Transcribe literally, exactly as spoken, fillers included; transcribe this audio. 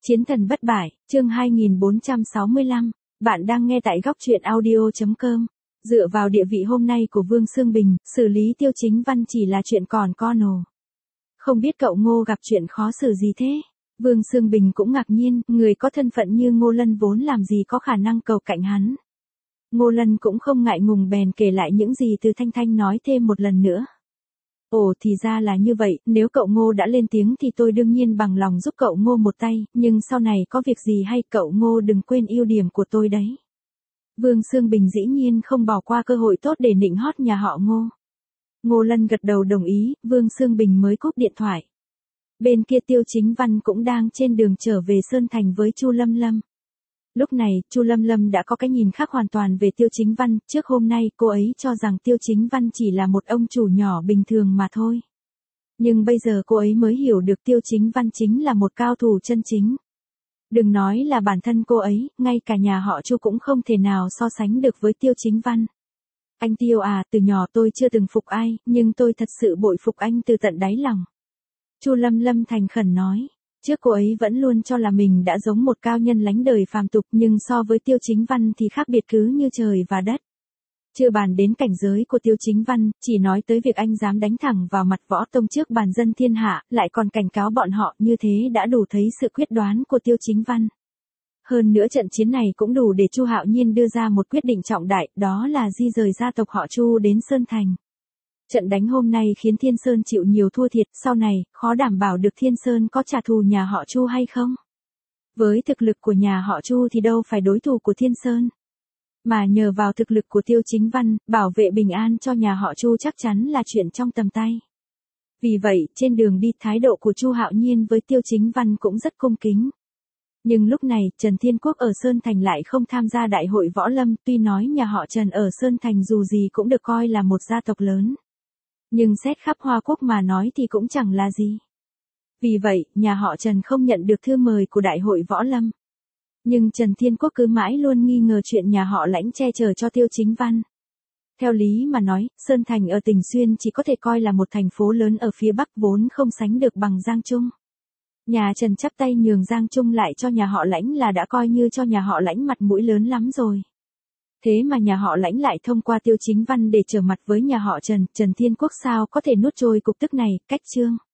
Chiến thần bất bại, chương hai nghìn bốn trăm sáu mươi lăm, bạn đang nghe tại góc truyện audio chấm com. Dựa vào địa vị hôm nay của Vương Xương Bình, xử lý Tiêu Chính Văn chỉ là chuyện còn con ồ. Không biết cậu Ngô gặp chuyện khó xử gì thế? Vương Xương Bình cũng ngạc nhiên, người có thân phận như Ngô Lân vốn làm gì có khả năng cầu cạnh hắn. Ngô Lân cũng không ngại ngùng bèn kể lại những gì từ Thanh Thanh nói thêm một lần nữa. Ồ thì ra là như vậy, nếu cậu Ngô đã lên tiếng thì tôi đương nhiên bằng lòng giúp cậu Ngô một tay, nhưng sau này có việc gì hay cậu Ngô đừng quên ưu điểm của tôi đấy. Vương Xương Bình dĩ nhiên không bỏ qua cơ hội tốt để nịnh hót nhà họ Ngô. Ngô Lân gật đầu đồng ý, Vương Xương Bình mới cúp điện thoại. Bên kia Tiêu Chính Văn cũng đang trên đường trở về Sơn Thành với Chu Lâm Lâm. Lúc này, Chu Lâm Lâm đã có cái nhìn khác hoàn toàn về Tiêu Chính Văn, trước hôm nay cô ấy cho rằng Tiêu Chính Văn chỉ là một ông chủ nhỏ bình thường mà thôi. Nhưng bây giờ cô ấy mới hiểu được Tiêu Chính Văn chính là một cao thủ chân chính. Đừng nói là bản thân cô ấy, ngay cả nhà họ Chu cũng không thể nào so sánh được với Tiêu Chính Văn. Anh Tiêu à, từ nhỏ tôi chưa từng phục ai, nhưng tôi thật sự bội phục anh từ tận đáy lòng. Chu Lâm Lâm thành khẩn nói. Trước cô ấy vẫn luôn cho là mình đã giống một cao nhân lánh đời phàm tục, nhưng so với Tiêu Chính Văn thì khác biệt cứ như trời và đất. Chưa bàn đến cảnh giới của Tiêu Chính Văn, chỉ nói tới việc anh dám đánh thẳng vào mặt võ tông trước bàn dân thiên hạ, lại còn cảnh cáo bọn họ, như thế đã đủ thấy sự quyết đoán của Tiêu Chính Văn. Hơn nữa trận chiến này cũng đủ để Chu Hạo Nhiên đưa ra một quyết định trọng đại, đó là di rời gia tộc họ Chu đến Sơn Thành. Trận đánh hôm nay khiến Thiên Sơn chịu nhiều thua thiệt, sau này, khó đảm bảo được Thiên Sơn có trả thù nhà họ Chu hay không. Với thực lực của nhà họ Chu thì đâu phải đối thủ của Thiên Sơn. Mà nhờ vào thực lực của Tiêu Chính Văn, bảo vệ bình an cho nhà họ Chu chắc chắn là chuyện trong tầm tay. Vì vậy, trên đường đi thái độ của Chu Hạo Nhiên với Tiêu Chính Văn cũng rất cung kính. Nhưng lúc này, Trần Thiên Quốc ở Sơn Thành lại không tham gia đại hội võ lâm, tuy nói nhà họ Trần ở Sơn Thành dù gì cũng được coi là một gia tộc lớn. Nhưng xét khắp Hoa Quốc mà nói thì cũng chẳng là gì. Vì vậy, nhà họ Trần không nhận được thư mời của đại hội võ lâm. Nhưng Trần Thiên Quốc cứ mãi luôn nghi ngờ chuyện nhà họ Lãnh che chở cho Tiêu Chính Văn. Theo lý mà nói, Sơn Thành ở tỉnh Xuyên chỉ có thể coi là một thành phố lớn ở phía Bắc vốn không sánh được bằng Giang Trung. Nhà Trần chắp tay nhường Giang Trung lại cho nhà họ Lãnh là đã coi như cho nhà họ Lãnh mặt mũi lớn lắm rồi. Thế mà nhà họ Lãnh lại thông qua Tiêu Chính Văn để trở mặt với nhà họ Trần, Trần Thiên Quốc sao có thể nuốt trôi cục tức này, cách chương.